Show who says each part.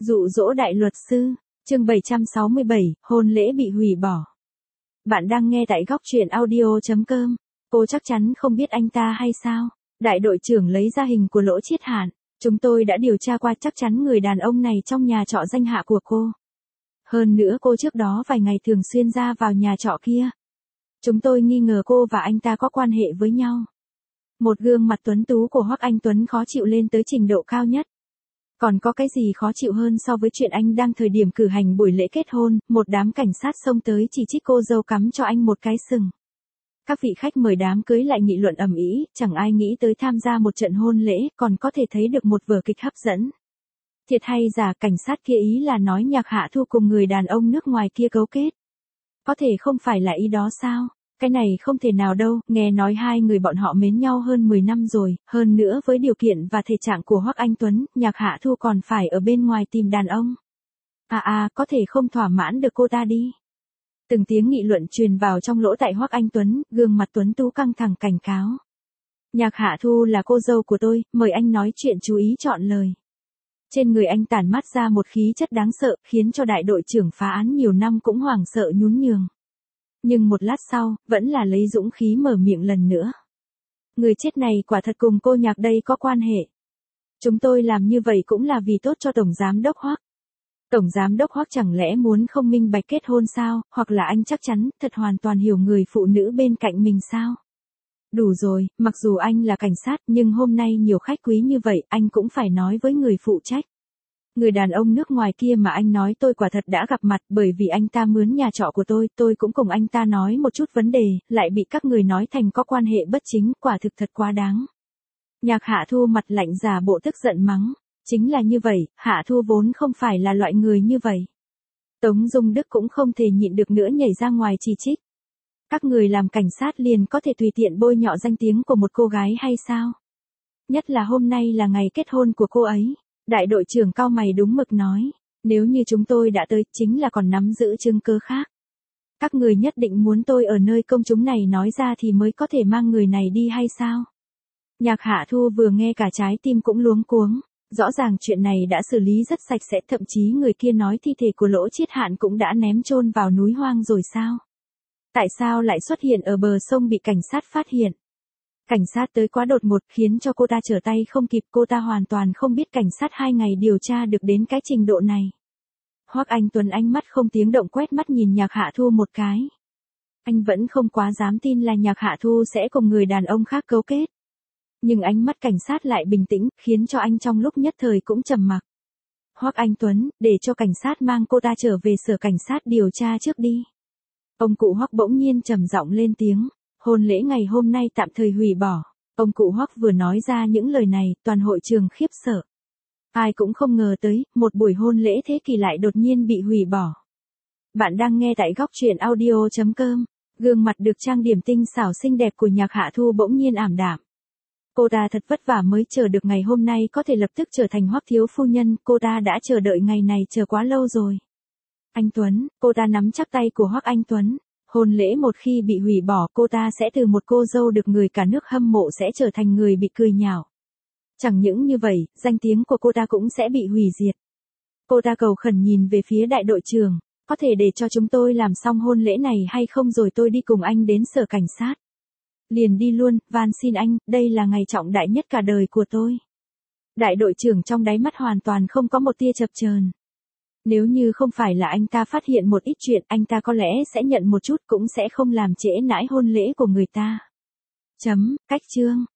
Speaker 1: Dụ dỗ đại luật sư, chương 767, hôn lễ bị hủy bỏ. Bạn đang nghe tại góc truyện audio.com. Cô chắc chắn không biết anh ta hay sao? Đại đội trưởng lấy ra hình của Lỗ Chiết Hạn. Chúng tôi đã điều tra qua, chắc chắn người đàn ông này trong nhà trọ danh hạ của cô. Hơn nữa cô trước đó vài ngày thường xuyên ra vào nhà trọ kia. Chúng tôi nghi ngờ cô và anh ta có quan hệ với nhau. Một gương mặt tuấn tú của Hoắc Anh Tuấn khó chịu lên tới trình độ cao nhất. Còn có cái gì khó chịu hơn so với chuyện anh đang thời điểm cử hành buổi lễ kết hôn, một đám cảnh sát xông tới chỉ trích cô dâu cắm cho anh một cái sừng. Các vị khách mời đám cưới lại nghị luận ầm ĩ, chẳng ai nghĩ tới tham gia một trận hôn lễ, còn có thể thấy được một vở kịch hấp dẫn. Thiệt hay giả, cảnh sát kia ý là nói Nhạc Hạ Thu cùng người đàn ông nước ngoài kia cấu kết. Có thể không phải là ý đó sao? Cái này không thể nào đâu, nghe nói hai người bọn họ mến nhau hơn 10 năm rồi, hơn nữa với điều kiện và thể trạng của Hoắc Anh Tuấn, Nhạc Hạ Thu còn phải ở bên ngoài tìm đàn ông. Có thể không thỏa mãn được cô ta đi. Từng tiếng nghị luận truyền vào trong lỗ tai Hoắc Anh Tuấn, gương mặt tuấn tú căng thẳng cảnh cáo. Nhạc Hạ Thu là cô dâu của tôi, mời anh nói chuyện chú ý chọn lời. Trên người anh tản mát ra một khí chất đáng sợ, khiến cho đại đội trưởng phá án nhiều năm cũng hoảng sợ nhún nhường. Nhưng một lát sau, vẫn là lấy dũng khí mở miệng lần nữa. Người chết này quả thật cùng cô Nhạc đây có quan hệ. Chúng tôi làm như vậy cũng là vì tốt cho Tổng Giám Đốc Hoắc. Tổng Giám Đốc Hoắc chẳng lẽ muốn không minh bạch kết hôn sao, hoặc là anh chắc chắn, thật hoàn toàn hiểu người phụ nữ bên cạnh mình sao? Đủ rồi, mặc dù anh là cảnh sát nhưng hôm nay nhiều khách quý như vậy, anh cũng phải nói với người phụ trách. Người đàn ông nước ngoài kia mà anh nói tôi quả thật đã gặp mặt, bởi vì anh ta mướn nhà trọ của tôi cũng cùng anh ta nói một chút vấn đề, lại bị các người nói thành có quan hệ bất chính, quả thực thật quá đáng. Nhạc Hạ Thu mặt lạnh giả bộ tức giận mắng, chính là như vậy, Hạ Thu vốn không phải là loại người như vậy. Tống Dung Đức cũng không thể nhịn được nữa nhảy ra ngoài chỉ trích. Các người làm cảnh sát liền có thể tùy tiện bôi nhọ danh tiếng của một cô gái hay sao? Nhất là hôm nay là ngày kết hôn của cô ấy. Đại đội trưởng cau mày đúng mực nói, nếu như chúng tôi đã tới, chính là còn nắm giữ chứng cứ khác. Các người nhất định muốn tôi ở nơi công chúng này nói ra thì mới có thể mang người này đi hay sao? Nhạc Hạ Thu vừa nghe cả trái tim cũng luống cuống, rõ ràng chuyện này đã xử lý rất sạch sẽ, thậm chí người kia nói thi thể của Lỗ Chiết Hạn cũng đã ném chôn vào núi hoang rồi sao? Tại sao lại xuất hiện ở bờ sông bị cảnh sát phát hiện? Cảnh sát tới quá đột ngột khiến cho cô ta trở tay không kịp, cô ta hoàn toàn không biết cảnh sát 2 ngày điều tra được đến cái trình độ này. Hoắc Anh Tuấn ánh mắt không tiếng động quét mắt nhìn Nhạc Hạ Thu một cái. Anh vẫn không quá dám tin là Nhạc Hạ Thu sẽ cùng người đàn ông khác cấu kết. Nhưng ánh mắt cảnh sát lại bình tĩnh, khiến cho anh trong lúc nhất thời cũng trầm mặc. Hoắc Anh Tuấn, để cho cảnh sát mang cô ta trở về sở cảnh sát điều tra trước đi. Ông cụ Hoắc bỗng nhiên trầm giọng lên tiếng. Hôn lễ ngày hôm nay tạm thời hủy bỏ. Ông cụ Hoắc vừa nói ra những lời này, toàn hội trường khiếp sợ. Ai cũng không ngờ tới, một buổi hôn lễ thế kỷ lại đột nhiên bị hủy bỏ. Bạn đang nghe tại góc truyện audio.com. Gương mặt được trang điểm tinh xảo xinh đẹp của Nhạc Hạ Thu bỗng nhiên ảm đạm. Cô ta thật vất vả mới chờ được ngày hôm nay có thể lập tức trở thành Hoắc thiếu phu nhân, cô ta đã chờ đợi ngày này chờ quá lâu rồi. Anh Tuấn, cô ta nắm chắc tay của Hoắc Anh Tuấn. Hôn lễ một khi bị hủy bỏ, cô ta sẽ từ một cô dâu được người cả nước hâm mộ sẽ trở thành người bị cười nhạo. Chẳng những như vậy, danh tiếng của cô ta cũng sẽ bị hủy diệt. Cô ta cầu khẩn nhìn về phía đại đội trưởng, có thể để cho chúng tôi làm xong hôn lễ này hay không rồi tôi đi cùng anh đến sở cảnh sát. Liền đi luôn, van xin anh, đây là ngày trọng đại nhất cả đời của tôi. Đại đội trưởng trong đáy mắt hoàn toàn không có một tia chập chờn. Nếu như không phải là anh ta phát hiện một ít chuyện, anh ta có lẽ sẽ nhận một chút cũng sẽ không làm trễ nãi hôn lễ của người ta. Cách chương.